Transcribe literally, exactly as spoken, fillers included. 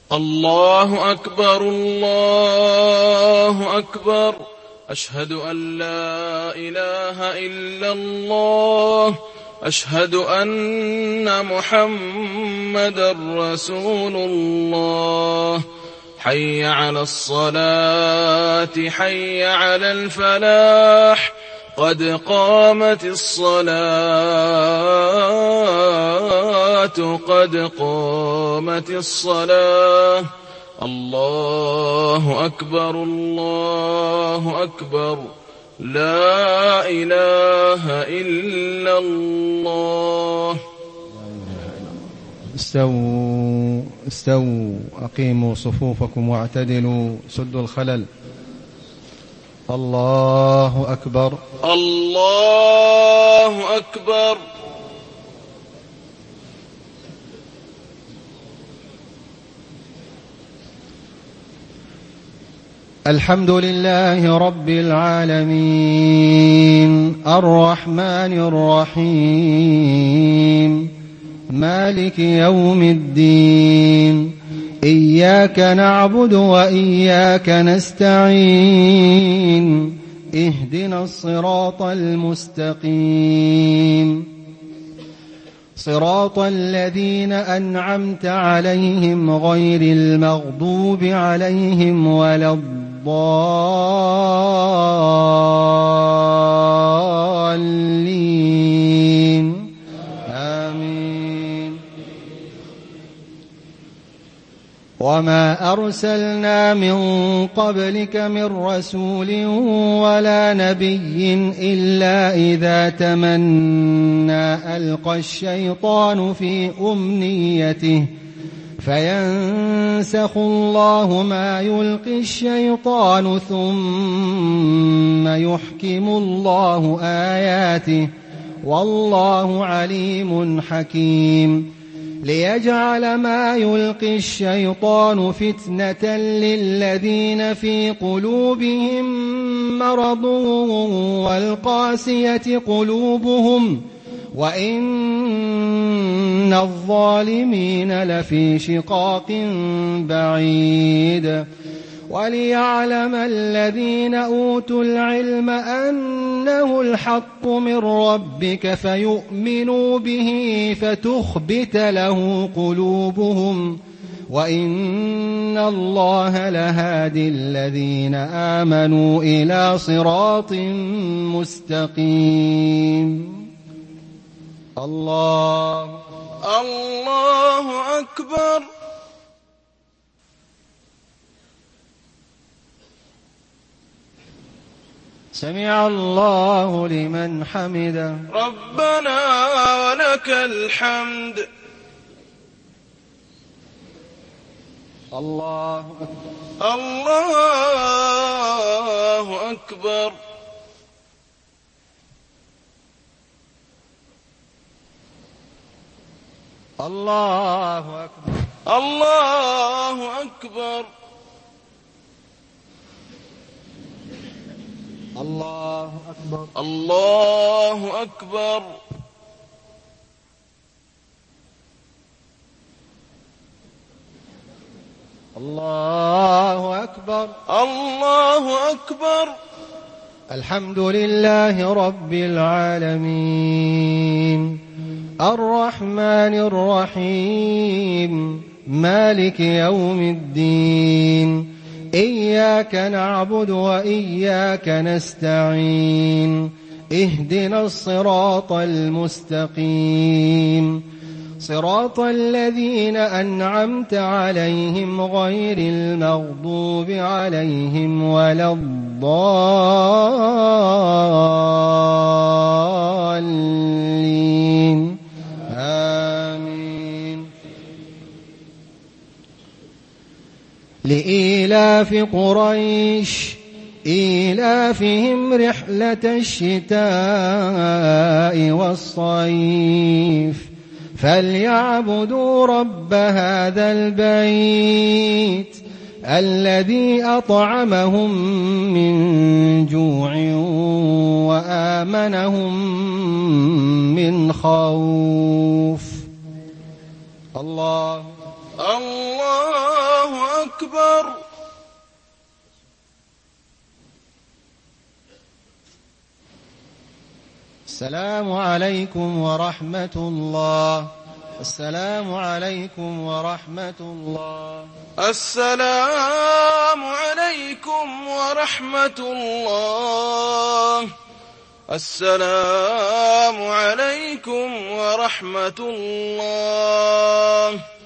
الله أكبر الله أكبر. أشهد أن لا إله إلا الله. أشهد أن محمدا رسول الله. حي على الصلاة حي على الفلاح. قد قامت الصلاة قد قامت الصلاة. الله أكبر الله أكبر. لا إله إلا الله. استووا استووا أقيموا صفوفكم واعتدلوا سدوا الخلل. الله أكبر الله أكبر. الحمد لله رب العالمين الرحمن الرحيم مالك يوم الدين. إياك نعبد وإياك نستعين. اهدنا الصراط المستقيم صراط الذين أنعمت عليهم غير المغضوب عليهم ولا الضالين. آمين. وما أرسلنا من قبلك من رسول ولا نبي إلا إذا تمنى ألقى الشيطان في أمنيته فينسخ الله ما يلقي الشيطان ثم يحكم الله آياته والله عليم حكيم. ليجعل ما يلقي الشيطان فتنة للذين في قلوبهم مرض والقاسية قلوبهم وإن الظالمين لفي شقاق بعيد. وليعلم الذين أوتوا العلم أنه الحق من ربك فيؤمنوا به فتخبت له قلوبهم وإن الله لهادي الذين آمنوا إلى صراط مستقيم. الله الله أكبر. سمع الله لمن حمده. ربنا ولك الحمد. الله أكبر. الله أكبر. الله أكبر. الله أكبر. الله أكبر. الله أكبر. الله أكبر. الله أكبر. الحمد لله رب العالمين الرحمن الرحيم مالك يوم الدين. إياك نعبد وإياك نستعين. اهدنا الصراط المستقيم صراط الذين أنعمت عليهم غير المغضوب عليهم ولا الضالين. آمين. لإيلاف قريش إيلافهم رحلة الشتاء والصيف فليعبدوا رب هذا البيت الذي أطعمهم من جوع وآمنهم من خوف. الله الله أكبر. السلام عليكم ورحمة الله. السلام عليكم ورحمة الله. السلام عليكم ورحمة الله. السلام عليكم ورحمة الله.